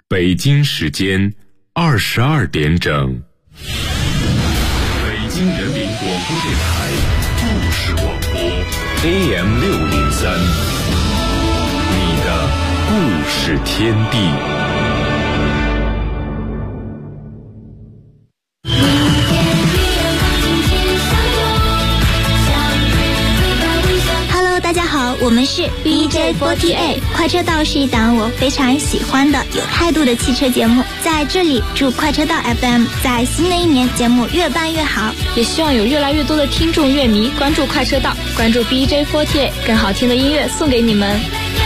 北京时间22点整。北京人民广播电台故事广播 AM603， 你的故事天地。 大家好，我们是 BJ48。 快车道是一档我非常喜欢的有态度的汽车节目，在这里祝快车道 FM 在新的一年节目越办越好， 也希望有越来越多的听众乐迷关注快车道，关注 BJ48， 更好听的音乐送给你们。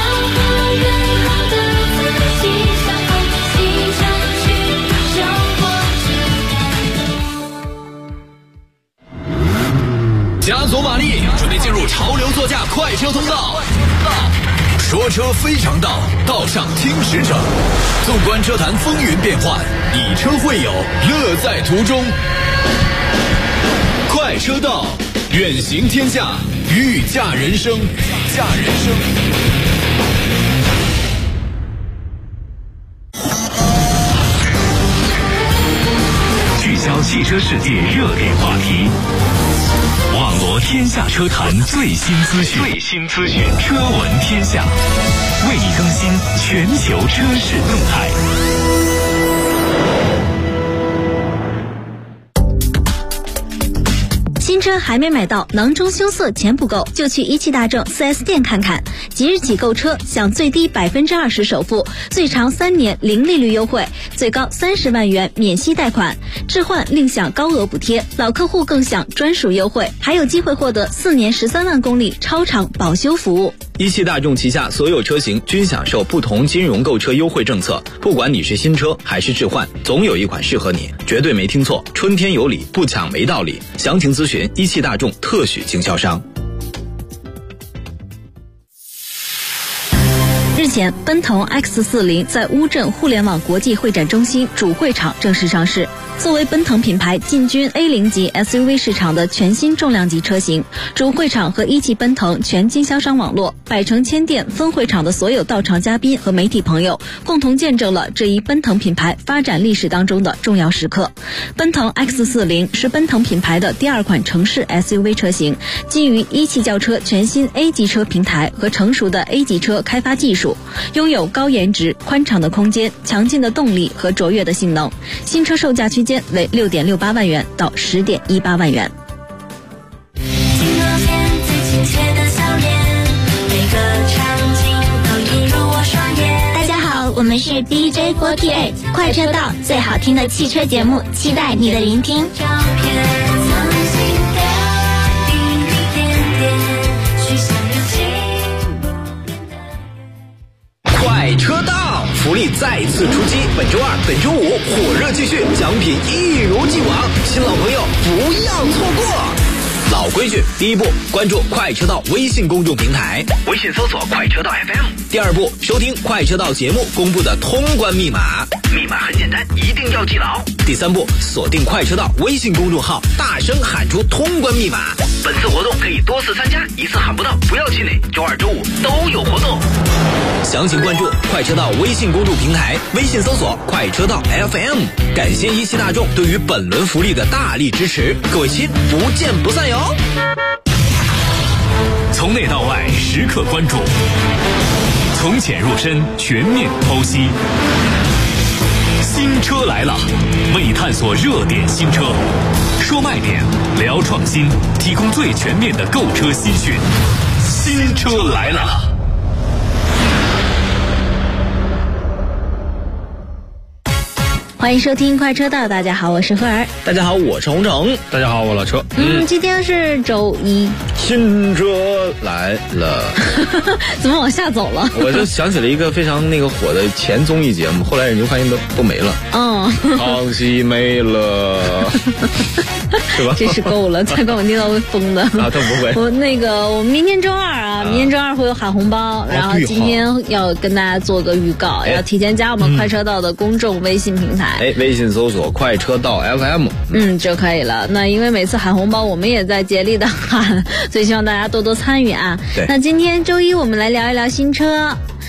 加足马力，准备进入潮流座驾快车通道。说车非常道，道上听实诚。纵观车坛风云变幻，以车会友，乐在途中。快车道，远行天下，御驾人生。 聚焦汽车世界热点话题，网罗天下车坛最新资讯，车闻天下，为你更新全球车市动态。 新车还没买到，囊中羞涩钱不够，就去一汽大众 4S 店看看。即日起购车享最低 20% 首付，最长3年零利率优惠，最高30万元免息贷款，置换另享高额补贴，老客户更享专属优惠，还有机会获得4年13万公里超长保修服务。 一汽大众旗下所有车型均享受不同金融购车优惠政策，不管你是新车还是置换，总有一款适合你，绝对没听错，春天有礼，不抢没道理。详情咨询一汽大众特许经销商。 日前，奔腾 X40 在乌镇互联网国际会展中心主会场正式上市。作为奔腾品牌进军 A0 级 SUV 市场的全新重量级车型，主会场和一汽奔腾全经销商网络、百城千店分会场的所有到场嘉宾和媒体朋友，共同见证了这一奔腾品牌发展历史当中的重要时刻。奔腾 X40 是奔腾品牌的第2款城市 SUV 车型，基于一汽轿车全新 A 级车平台和成熟的 A 级车开发技术，拥有高颜值、宽敞的空间、强劲的动力和卓越的性能。新车售价区间为6.68万元到10.18万元。 大家好，我们是 BJ48 快车道，最好听的汽车节目，期待你的聆听。 快车道福利再次出击，本周2、本周5火热继续，奖品一如既往，新老朋友不要错过。老规矩，第一步，关注快车道微信公众平台，微信搜索快车道 FM。第二步，收听快车道节目公布的通关密码，密码很简单，一定要记牢。第三步，锁定快车道微信公众号，大声喊出通关密码。本次活动可以多次参加，一次喊不到不要气馁，周2、周5都有活动。详情关注快车道微信公众平台，微信搜索快车道 FM。感谢一汽大众对于本轮福利的大力支持，各位亲，不见不散哟！ 从内到外时刻关注，从浅入深全面剖析。新车来了，为你探索热点新车，说卖点，聊创新，提供最全面的购车新讯。新车来了。 欢迎收听快车道，大家好，我是赫儿。 大家好，我是洪城。 大家好，我老车。 今天是周一， 新车来了。 怎么往下走了？ 我就想起了一个非常火的前综艺节目，后来你就发现都没了。康熙没了，是吧？ 真是够了，再跟我念到会疯的。 他不会。 我们明天周2明天周2会有喊红包，然后今天要跟大家做个预告，要提前加我们快车道的公众微信平台。 微信搜索快车道 FM 就可以了。那因为每次喊红包我们也在竭力的喊，所以希望大家多多参与啊。 对， 那今天周一我们来聊一聊新车。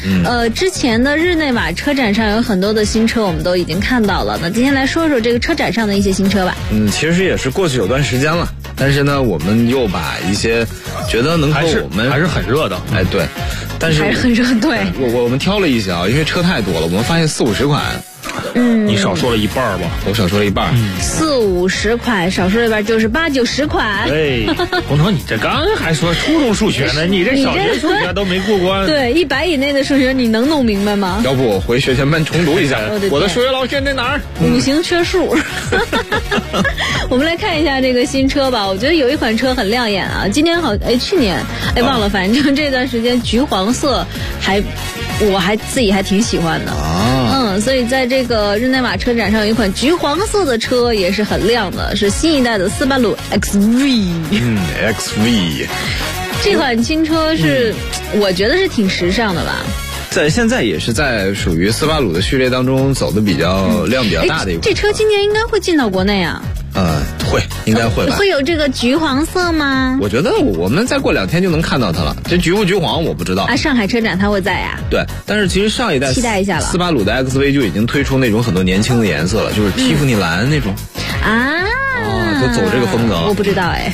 之前的日内瓦车展上有很多的新车，我们都已经看到了。那今天来说说这个车展上的一些新车吧。 其实也是过去有段时间了，但是呢，我们又把一些觉得能和我们还是很热的， 哎对，但是还是很热，对。 我们挑了一些啊，因为车太多了，我们发现40-50款。 你少说了一半吧？ 我少说了一半。 40-50款，少说了一半就是80-90款。 对，红成，你这刚还说初中数学呢，你这小学数学都没过关。 对，100以内的数学你能弄明白吗？ 要不我回学前班重读一下。我的数学老师在哪儿 ？5行缺数。我们来看一下这个新车吧。我觉得有一款车很亮眼啊，今年去年忘了，反正这段时间橘黄色我自己还挺喜欢的。所以在这个日内瓦车展上有一款橘黄色的车也是很亮的，是新一代的斯巴鲁 XV。 XV 这款新车是我觉得是挺时尚的吧。 现在也是在属于斯巴鲁的序列当中走的比较量比较大的一款。 这车今年应该会进到国内啊。 应该会吧。 会有这个橘黄色吗？ 我觉得我们再过2天就能看到它了。这橘不橘黄我不知道啊。上海车展它会在呀。 对，但是其实上一代期待一下了。 斯巴鲁的 XV 就已经推出那种很多年轻的颜色了，就是蒂芙尼蓝那种。就走这个风格了。 我不知道哎。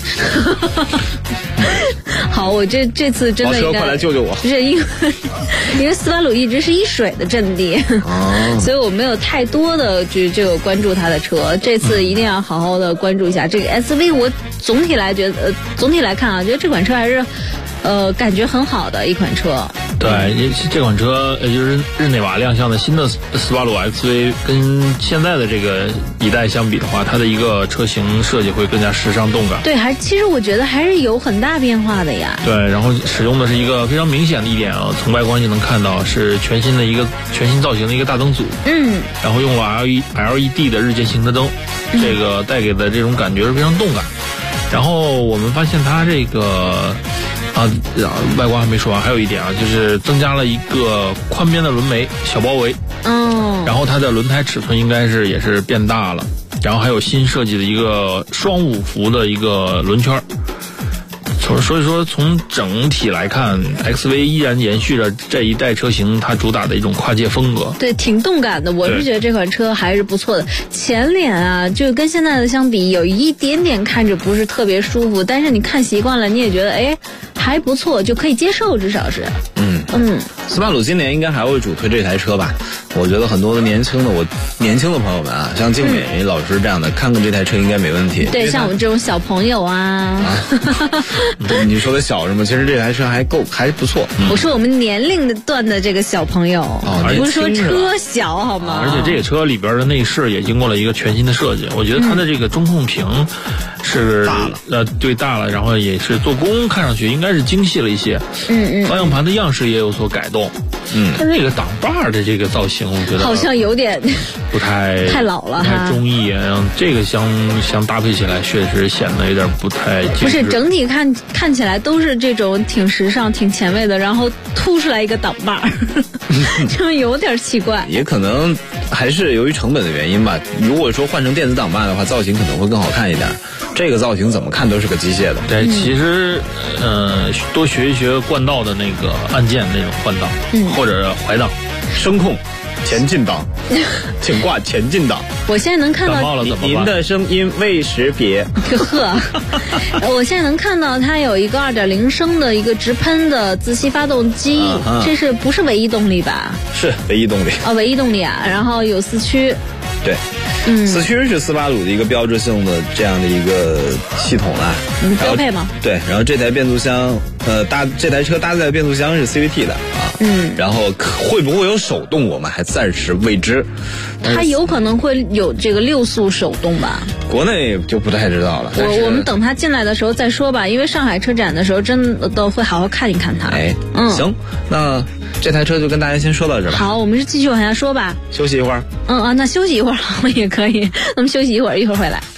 好，我这次真的应该快来救救我。 不是因为斯巴鲁一直是一水的阵地，所以我没有太多的这个关注它的车。这次一定要好好的关注一下这个 SV。我总体来看啊，觉得这款车还是感觉很好的一款车。 对，这款车就是日内瓦亮相的新的斯巴鲁 XV， 跟现在的这个一代相比的话，它的一个车型设计会更加时尚动感。 对，其实我觉得还是有很大变化的呀。 对，然后使用的是一个非常明显的一点啊，从外观就能看到是全新造型的一个大灯组。然后用了 LED 的日间行车灯，这个带给的这种感觉是非常动感。然后我们发现它这个外观还没说完，还有一点啊，就是增加了一个宽边的轮眉小包围。然后它的轮胎尺寸应该是也是变大了，然后还有新设计的一个双五幅的一个轮圈。所以说从整体来看 XV 依然延续着这一代车型它主打的一种跨界风格。 对，挺动感的，我是觉得这款车还是不错的。前脸啊就跟现在的相比有一点点看着不是特别舒服，但是你看习惯了你也觉得还不错，就可以接受，至少是。 斯巴鲁今年应该还会主推这台车吧。我觉得很多的年轻的朋友们啊，像静美老师这样的看看这台车应该没问题。 对，像我们这种小朋友啊。 你说的小是吗？其实这台车还不错。 我说我们年龄段的这个小朋友，不是说车小好吗？ 而且这个车里边的内饰也经过了一个全新的设计，我觉得它的这个中控屏是大了， 对，大了，然后也是做工看上去应该是精细了一些。方向盘的样式也有所改动。它这个挡把的这个造型，我觉得好像有点不太老了， 不太中意。然后这个相搭配起来，确实显得有点不太精致。 不是，整体看起来都是这种挺时尚、挺前卫的，然后凸出来一个挡把，就有点奇怪。 也可能还是由于成本的原因吧。如果说换成电子挡把的话，造型可能会更好看一点。这个造型怎么看都是个机械的。 对，其实多学一学冠道的那个按键那种换挡，或者怀档、 声控、前进档，请挂前进档。 我现在能看到您的声音未识别。 我现在能看到它有一个2.0升的一个直喷的自吸发动机，这不是唯一动力吧？ 是唯一动力。 唯一动力啊，然后有4驱。 对。4驱是斯巴鲁的一个标志性的这样的一个系统啦。 标配吗？ 对，然后这台变速箱，这台车搭载的变速箱是 CVT 的啊。然后会不会有手动，我们还暂时未知。 它有可能会有这个6速手动吧？ 国内就不太知道了。 我们等它进来的时候再说吧，因为上海车展的时候真的都会好好看一看它。 行，那这台车就跟大家先说到这吧。 好，我们是继续往下说吧。 休息一会儿。 那休息一会儿好也可以。我们休息一会儿回来。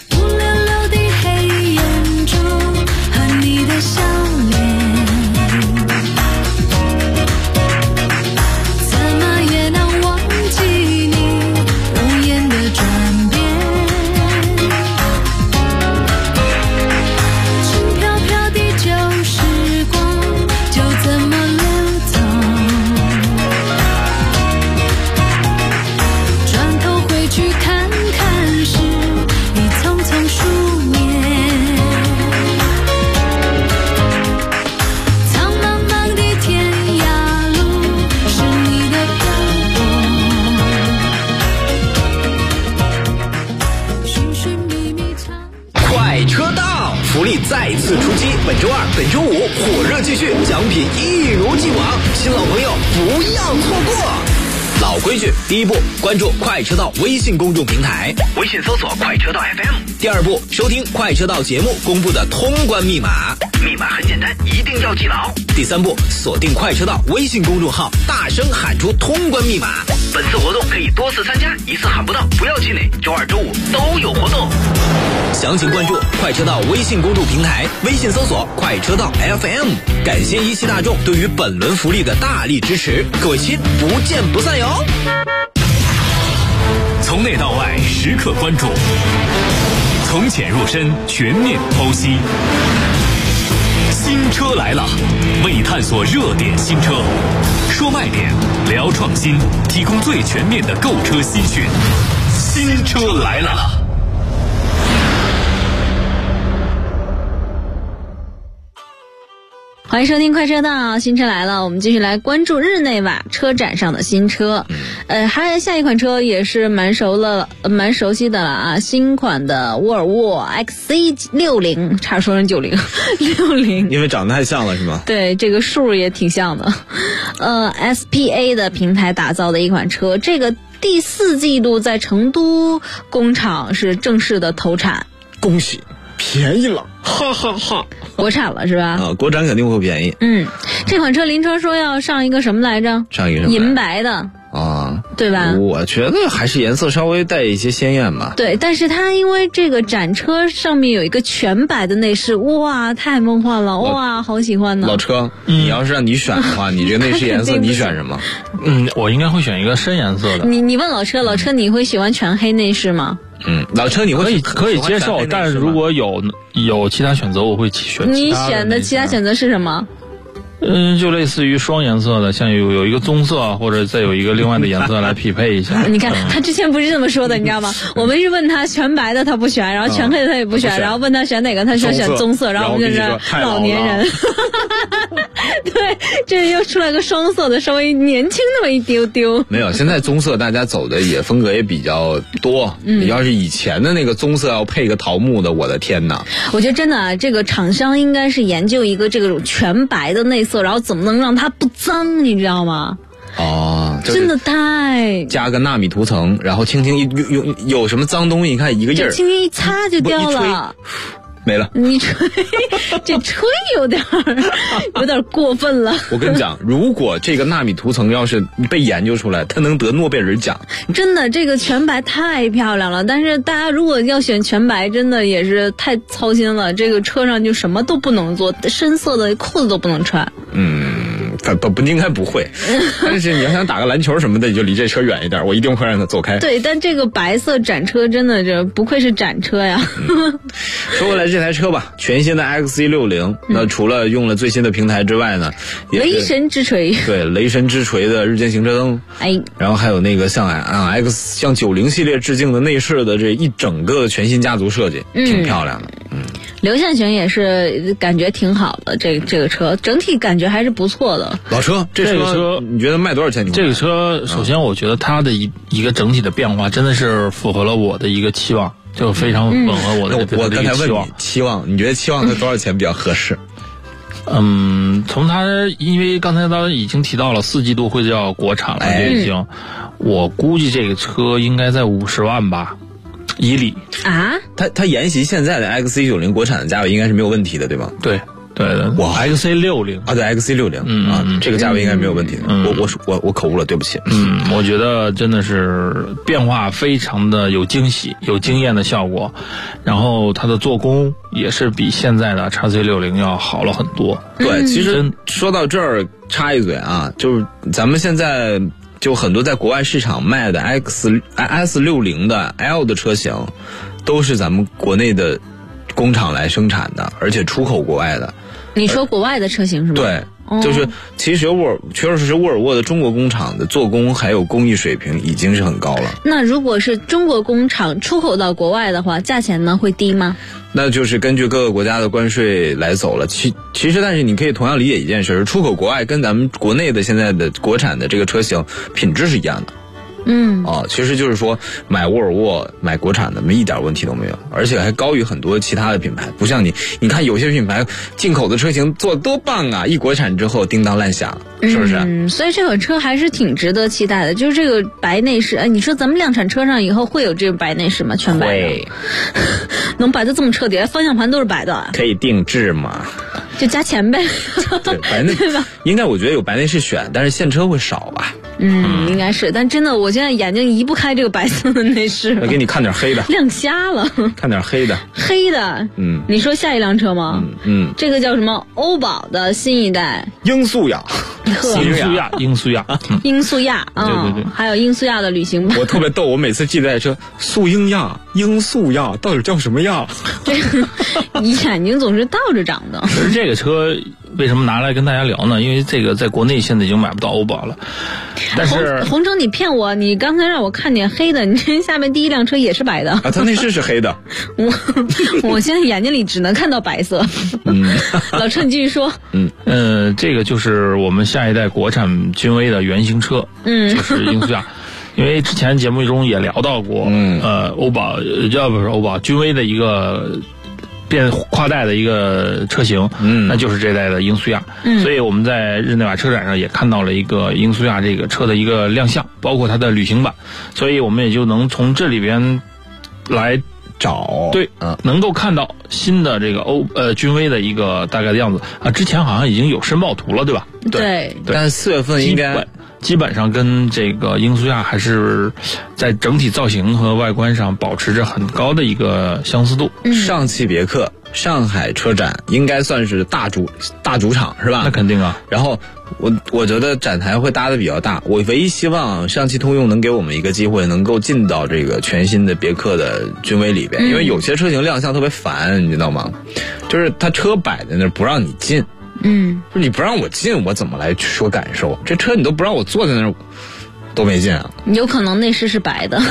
本周五火热继续，奖品一如既往，新老朋友不要错过。老规矩，第一步，关注快车道微信公众平台，微信搜索快车道 FM。第二步，收听快车道节目公布的通关密码，密码很简单，一定要记牢。第三步，锁定快车道微信公众号，大声喊出通关密码。本次活动可以多次参加，一次喊不到不要气馁，周二周五都有活动。详情关注快车道微信公众平台，微信搜索快车道 FM。感谢一汽大众对于本轮福利的大力支持，各位亲，不见不散哟！ 从内到外时刻关注，从浅入深全面剖析。新车来了，为探索热点新车，说卖点，聊创新，提供最全面的购车资讯。新车来了。 欢迎收听快车道，新车来了，我们继续来关注日内瓦车展上的新车。还有下一款车也是蛮熟悉的了啊，新款的沃尔沃 XC60， 差点说成90，60， 因为长得太像了是吗？ 对，这个数也挺像的。SPA 的平台打造的一款车，这个第4季度在成都工厂是正式的投产， 恭喜！便宜了，哈哈哈！ 国产了是吧？ 啊，国产肯定会便宜。 这款车林车说要上一个什么来着？ 上一个什么？ 银白的啊， 对吧？ 我觉得还是颜色稍微带一些鲜艳吧。 对，但是它因为这个展车上面有一个全白的内饰，哇，太梦幻了，哇，好喜欢呢。 老车，你要是让你选的话，你这个内饰颜色你选什么？ 我应该会选一个深颜色的。 你问老车，你会喜欢全黑内饰吗？ 老车你会可以接受，但是如果有其他选择，我会选。 你选的其他选择是什么？ 就类似于双颜色的，像有一个棕色，或者再有一个另外的颜色来匹配一下。 你看他之前不是这么说的，你知道吗？我们是问他全白的他不选，然后全黑的他也不选，然后问他选哪个，他说选棕色，然后我们就是老年人。对，这又出来个双色的，稍微年轻那么一丢丢。 没有，现在棕色大家走的也风格也比较多。你要是以前的那个棕色要配个桃木的，我的天哪！ 我觉得真的啊，这个厂商应该是研究一个这个全白的内色，然后怎么能让它不脏，你知道吗？真的太加个纳米涂层，然后轻轻有什么脏东西，你看一个印儿， 轻轻一擦就掉了。 没了， 你吹，这吹有点过分了。 我跟你讲，如果这个纳米涂层要是被研究出来，它能得诺贝尔奖。 真的，这个全白太漂亮了，但是大家如果要选全白，真的也是太操心了。这个车上就什么都不能做，深色的裤子都不能穿。 不应该不会，但是你要想打个篮球什么的，你就离这车远一点，我一定会让它走开。 对，但这个白色展车真的这不愧是展车呀。 说回来这台车吧，全新的 XC60，那除了用了最新的平台之外呢， 雷神之锤， 对，雷神之锤的日间行车灯，然后还有那个向90系列致敬的内饰的这一整个全新家族设计，挺漂亮的。 流线型也是感觉挺好的，这个车整体感觉还是不错的。 老车，这个车你觉得卖多少钱？ 这个车首先我觉得它的一个整体的变化真的是符合了我的一个期望，就非常吻合我的一个期望。 我刚才问你期望，你觉得期望它多少钱比较合适？ 从它，因为刚才已经提到了4季度会叫国产了，这已经，我估计这个车应该在50万吧。以里啊， 它沿袭现在的 XC90 国产的价位应该是没有问题的，对吗？ 对的。哇 ，XC60 啊，对 XC60 这个价位应该是没有问题的。我口误了，对不起。 我觉得真的是变化非常的有惊喜，有惊艳的效果，然后它的做工也是比现在的 XC60 要好了很多。 对，其实说到这儿插一嘴啊，就是咱们现在。就很多在国外市场卖的 S60 的 L 的车型，都是咱们国内的工厂来生产的，而且出口国外的。 你说国外的车型是吗？ 对，就是其实确实是沃尔沃的中国工厂的做工还有工艺水平已经是很高了。 那如果是中国工厂出口到国外的话，价钱呢会低吗？ 那就是根据各个国家的关税来走了。其实，但是你可以同样理解一件事，出口国外跟咱们国内的现在的国产的这个车型品质是一样的。 其实就是说买沃尔沃买国产的一点问题都没有，而且还高于很多其他的品牌。不像你看有些品牌进口的车型做得多棒啊，一国产之后叮当烂响，是不是？ 所以这款车还是挺值得期待的。就是这个白内饰，你说咱们量产车上以后会有这个白内饰吗？全白的，能白的这么彻底，方向盘都是白的， 可以定制嘛？ 就加钱呗。 对，白内对吧？ 应该我觉得有白内饰选，但是现车会少吧？ 应该是，但真的我现在眼睛移不开这个白色的内饰。 我给你看点黑的， 亮瞎了。 看点黑的。 黑的，你说下一辆车吗？这个叫什么？欧宝的新一代英速雅。 英速亚， 对，还有英速亚的旅行版。 我特别逗，我每次记得车速英亚、英速亚到底叫什么亚？ 这个眼睛总是倒着长的。 其实这个车为什么拿来跟大家聊呢？因为这个在国内现在已经买不到欧宝了。但是红城，你骗我，你刚才让我看见黑的，你这下面第一辆车也是白的啊？它内饰是黑的。 我现在眼睛里只能看到白色。老车，你继续说。 这个就是我们下一代国产君威的原型车，就是英速亚。因为之前节目中也聊到过，欧宝不是欧宝，君威的一个变跨代的一个车型，那就是这代的英速亚。所以我们在日内瓦车展上也看到了一个英速亚这个车的一个亮相，包括它的旅行版，所以我们也就能从这里边来找，对，能够看到新的这个君威的一个大概的样子啊。之前好像已经有申报图了，对吧？ 对， 但4月份应该基本上跟这个英速亚还是在整体造型和外观上保持着很高的一个相似度。 上汽别克上海车展应该算是大主场是吧？ 那肯定啊。 然后我觉得展台会搭得比较大，我唯一希望上汽通用能给我们一个机会，能够进到这个全新的别克的君威里边，因为有些车型亮相特别烦，你知道吗？就是它车摆在那儿不让你进。就你不让我进，我怎么来说感受？这车你都不让我坐在那儿，多没劲啊！ 有可能内饰是白的。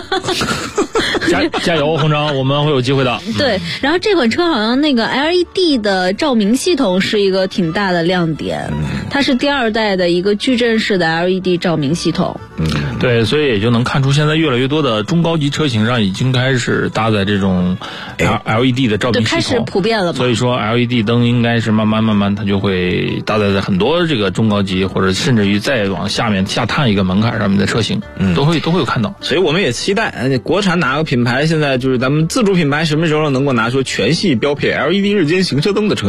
加油，红章，我们会有机会的。 对，然后这款车好像那个 LED 的照明系统是一个挺大的亮点，它是第2代的一个矩阵式的 LED 照明系统。 对，所以也就能看出现在越来越多的中高级车型上已经开始搭载这种 LED 的照明系统， 开始普遍了嘛。 所以说 LED 灯应该是慢慢它就会搭载在很多这个中高级或者甚至于再往下探一个门槛上面的车型，都会有看到。 所以我们也期待国产哪个品牌现在就是咱们自主品牌什么时候能够拿出全系标配 LED 日间行车灯的车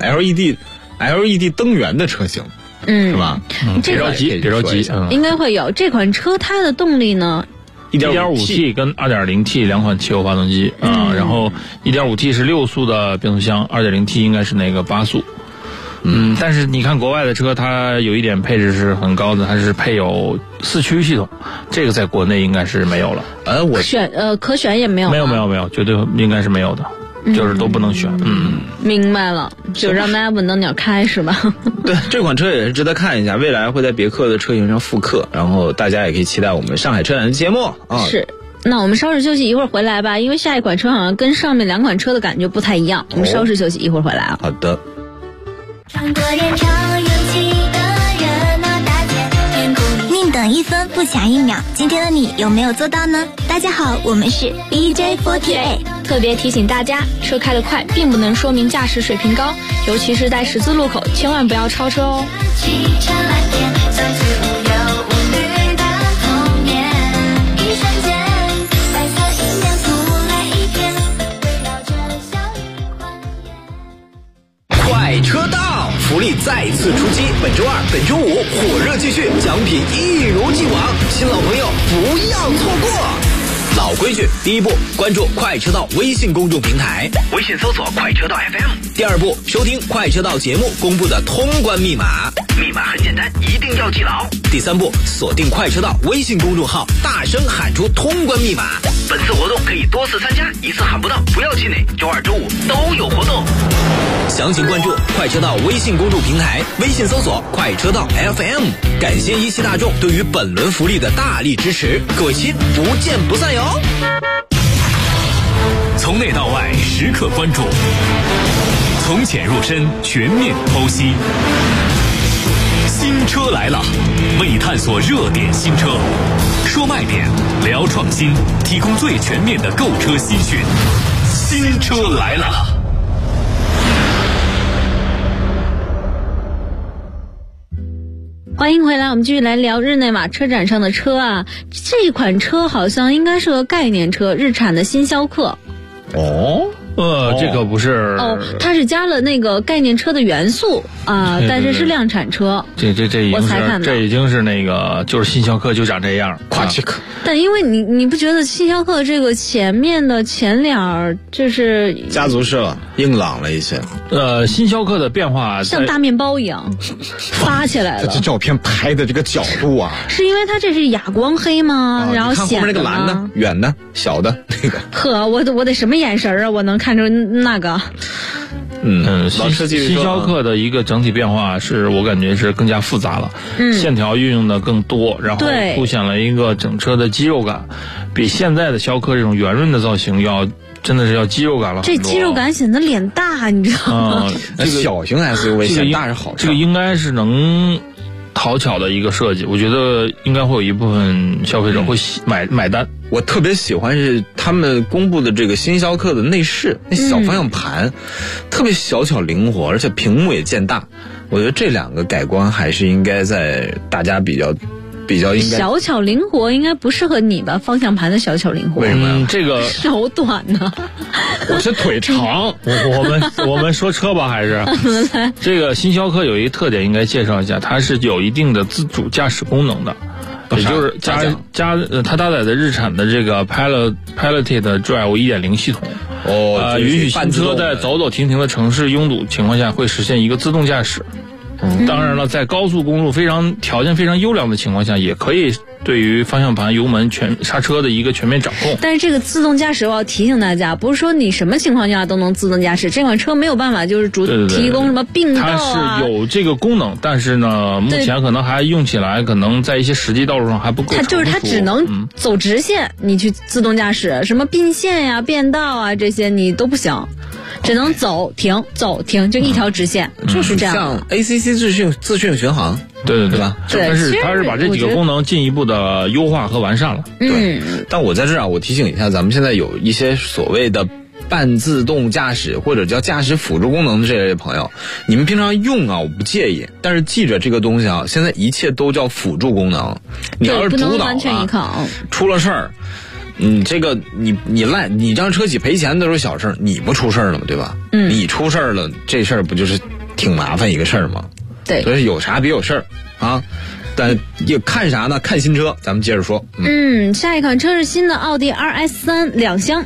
LED 灯源的车型。是吧？ 别着急， 应该会有这款车。它的动力呢 ，1.5T 跟 2.0T 两款汽油发动机然后 1.5T 是6速的变速箱， 2.0T 应该是那个8速。但是你看国外的车，它有一点配置是很高的，它是配有4驱系统，这个在国内应该是没有了。 可选也没有， 没有，绝对应该是没有的。就是都不能选。 明白了，就让大家闻到鸟开是吧？ 对，这款车也是值得看一下，未来会在别克的车型上复刻，然后大家也可以期待我们上海车展的节目啊。 是，那我们稍事休息，一会儿回来吧，因为下一款车好像跟上面2款车的感觉不太一样。我们稍事休息，一会儿回来啊。 好的。 穿过人潮拥挤的热闹大街，宁等1分不抢1秒，今天的你有没有做到呢？大家好，我们是 BJ48。 特别提醒大家，车开得快并不能说明驾驶水平高，尤其是在十字路口，千万不要超车哦。 汽车蓝天，相聚无忧无虑的童年，一瞬间，白色银亮出来一片，围绕着校园欢颜。 快车道，福利再次出击，本周2、本周5火热继续，奖品一如既往，新老朋友不要错过。老规矩，第一步，关注快车道微信公众平台，微信搜索快车道 FM。第二步，收听快车道节目公布的通关密码，密码很简单，一定要记牢。第三步，锁定快车道微信公众号，大声喊出通关密码。本次活动可以多次参加，一次喊不到不要气馁，周2、周5都有活动。详情关注快车道微信公众平台，微信搜索快车道 FM。感谢一汽大众对于本轮福利的大力支持，各位亲，不见不散哟。 从内到外时刻关注，从浅入深全面剖析，新车车来了，为你探索热点新车，说卖点，聊创新，提供最全面的购车新讯。新车来了。 欢迎回来，我们继续来聊日内瓦车展上的车啊。这款车好像应该是个概念车，日产的新逍客。 这个不是它是加了那个概念车的元素啊，但是是量产车。 这已经是那个就是新逍客就长这样， 跨气客。 但因为你不觉得新逍客这个前面的前脸就是家族式了，硬朗了一些。 新逍客的变化像大面包一样发起来了。 这照片拍的这个角度啊， 是因为它这是哑光黑吗？然后显得你看后面那个蓝的、远的、小的那个。 呵，我得什么眼神啊？我能看出那个。 新逍客的一个整体变化是我感觉是更加复杂了，线条运用的更多，然后凸显了一个整车的肌肉感，比现在的逍客这种圆润的造型真的是要肌肉感了很多。 这肌肉感显得脸大，你知道吗？ 这个小型 SUV 显大是好事。 这个应该是能讨巧的一个设计，我觉得应该会有一部分消费者会买单。 我特别喜欢是他们公布的这个新逍客的内饰，那小方向盘特别小巧灵活，而且屏幕也渐大。我觉得这两个改观还是应该在大家比较应该。 小巧灵活应该不适合你吧？方向盘的小巧灵活。 为什么？ 这个手短呢？ 我是腿长。 我们说车吧，还是这个新逍客有一个特点，应该介绍一下，它是有一定的自主驾驶功能的。也就是它搭载的日产的这个 Piloted Drive 1.0 系统，允许新车在走走停停的城市拥堵情况下会实现一个自动驾驶。当然了，在高速公路条件非常优良的情况下，也可以对于方向盘、油门、刹车的一个全面掌控。 但是这个自动驾驶，我要提醒大家，不是说你什么情况下都能自动驾驶。这款车没有办法就是提供什么并道啊。 它是有这个功能，但是呢，目前可能还用起来，可能在一些实际道路上还不够成熟。 它只能走直线，你去自动驾驶，什么并线呀、变道啊这些你都不行。只能走停走停，就一条直线，就是这样。 像 ACC 自适应巡航， 对吧？ 对， 它是把这几个功能进一步的优化和完善了。 对，但我在这儿我提醒一下，咱们现在有一些所谓的半自动驾驶或者叫驾驶辅助功能的这类朋友，你们平常用我不介意，但是记着这个东西现在一切都叫辅助功能，你要是主导了， 完全依靠， 出了事儿。这个你让车企赔钱都是小事，你不出事儿了吗？对吧？你出事儿了，这事儿不就是挺麻烦一个事儿吗？ 对， 所以有啥别有事儿啊。但也看啥呢？看新车，咱们接着说。 下一款车是新的奥迪 RS3 两厢。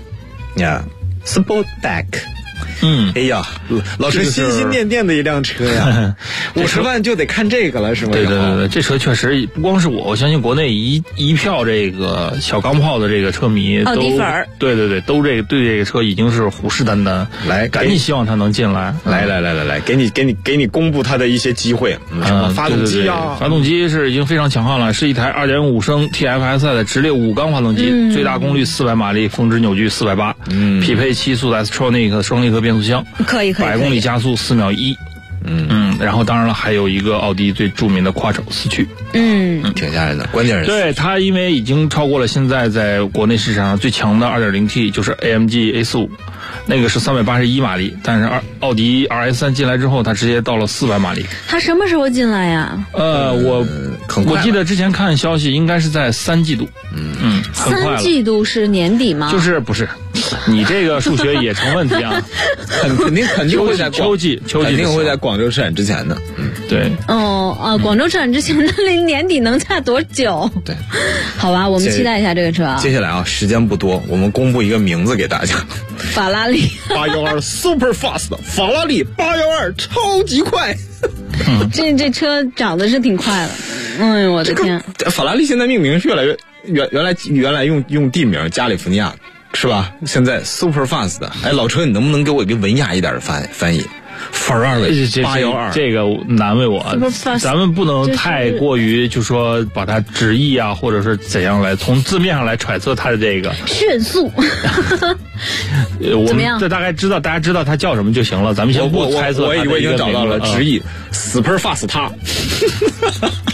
Sportback。哎呀，老师心心念念的一辆车呀，50万就得看这个了，是吗？ 对，这车确实不光是我相信国内一票这个小钢炮的这个车迷奥迪粉儿， 对，都对这个车已经是虎视眈眈， 来， 赶紧希望它能进来， 来，给你公布它的一些机会，什么发动机啊， 发动机是已经非常强悍了，是一台2.5升 TFSI 的直列5缸发动机，最大功率400马力，峰值扭矩480，匹配7速的 S-Tronic 双离合变速箱， 可以 ，100公里加速4秒1。然后当然了，还有一个奥迪最著名的跨轴四驱， 挺吓人的。关键是对它，因为已经超过了现在在国内市场上最强的 2.0T， 就是 AMG A45，那个是381马力，但是奥迪 RS3 进来之后，它直接到了400马力。 它什么时候进来呀？ 我记得之前看消息，应该是在3季度。 3季度是年底吗？ 就是不是？你这个数学也成问题啊！ 肯定会在秋季肯定会在广州车展之前的。 对。 广州车展之前，那离年底能差多久？ 对。 好吧，我们期待一下这个车。 接下来时间不多，我们公布一个名字给大家。 法拉利 812 Super Fast， 法拉利812超级快。 这车长得是挺快的。我的天！ 法拉利现在命名是越来越原来用地名加利福尼亚是吧？现在 Super Fast。老车，你能不能给我一个文雅一点的翻译？法拉利812， 这个难为我，咱们不能太过于就说把它直译啊，或者是怎样来从字面上来揣测它的这个迅速。 我们大家知道它叫什么就行了，咱们先不猜测它的一个名字。 我已经找到了直译 Super Fast 它。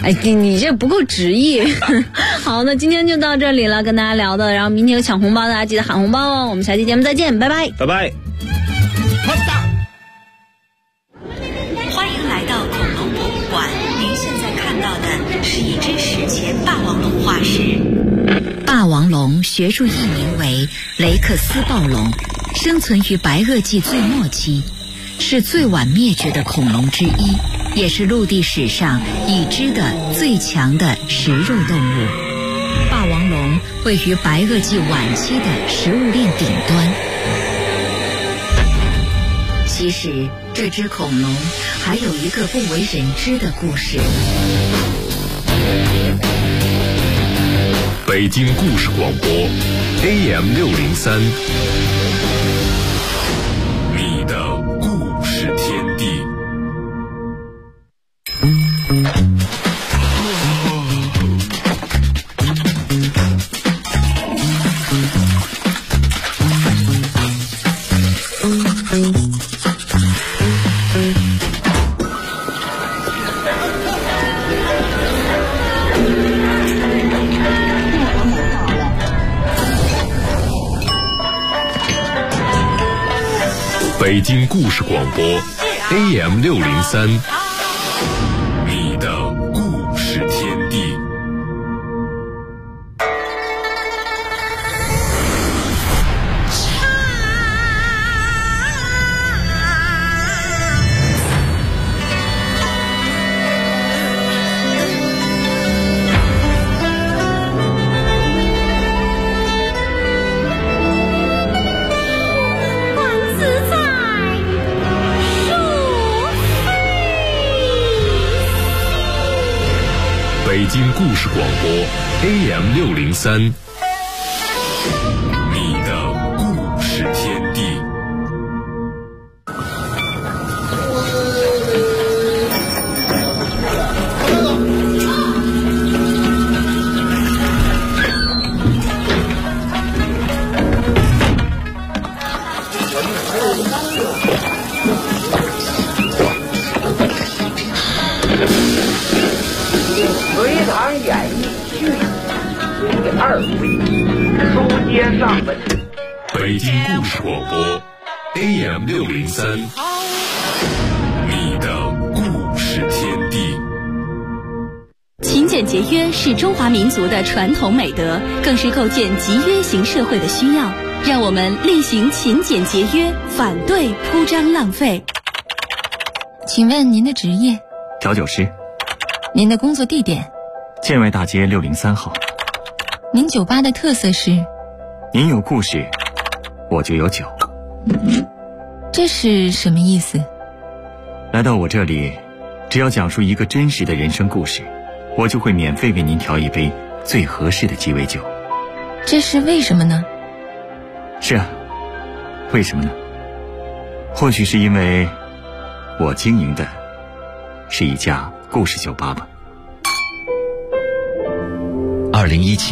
哎，你这不够直译。好，那今天就到这里了，跟大家聊的，然后明天有抢红包，大家记得喊红包哦。我们下期节目再见，拜拜， 拜拜。 欢迎来到恐龙博物馆，您现在看到的是一只史前霸王龙化石。霸王龙学术译名为雷克斯暴龙，生存于白垩纪最末期，是最晚灭绝的恐龙之一，也是陆地史上已知的最强的食肉动物。霸王龙位于白垩纪晚期的食物链顶端。其实这只恐龙还有一个不为人知的故事。 北京故事广播 AM603，你的故事天地。北京故事广播 AM603，你的故事天地。北京故事广播 AM603，你的故事天地。 隋唐演义续第2回，书接上文。 北京故事广播 AM603，你的故事天地。 勤俭节约是中华民族的传统美德，更是构建集约型社会的需要。让我们厉行勤俭节约，反对铺张浪费。 请问您的职业？ 调酒师。 您的工作地点？ 建外大街603号。 您酒吧的特色是？ 您有故事，我就有酒。 这是什么意思？ 来到我这里，只要讲述一个真实的人生故事，我就会免费为您调一杯最合适的鸡尾酒。 这是为什么呢？ 是啊，为什么呢？或许是因为我经营的是一家故事酒吧吧。2017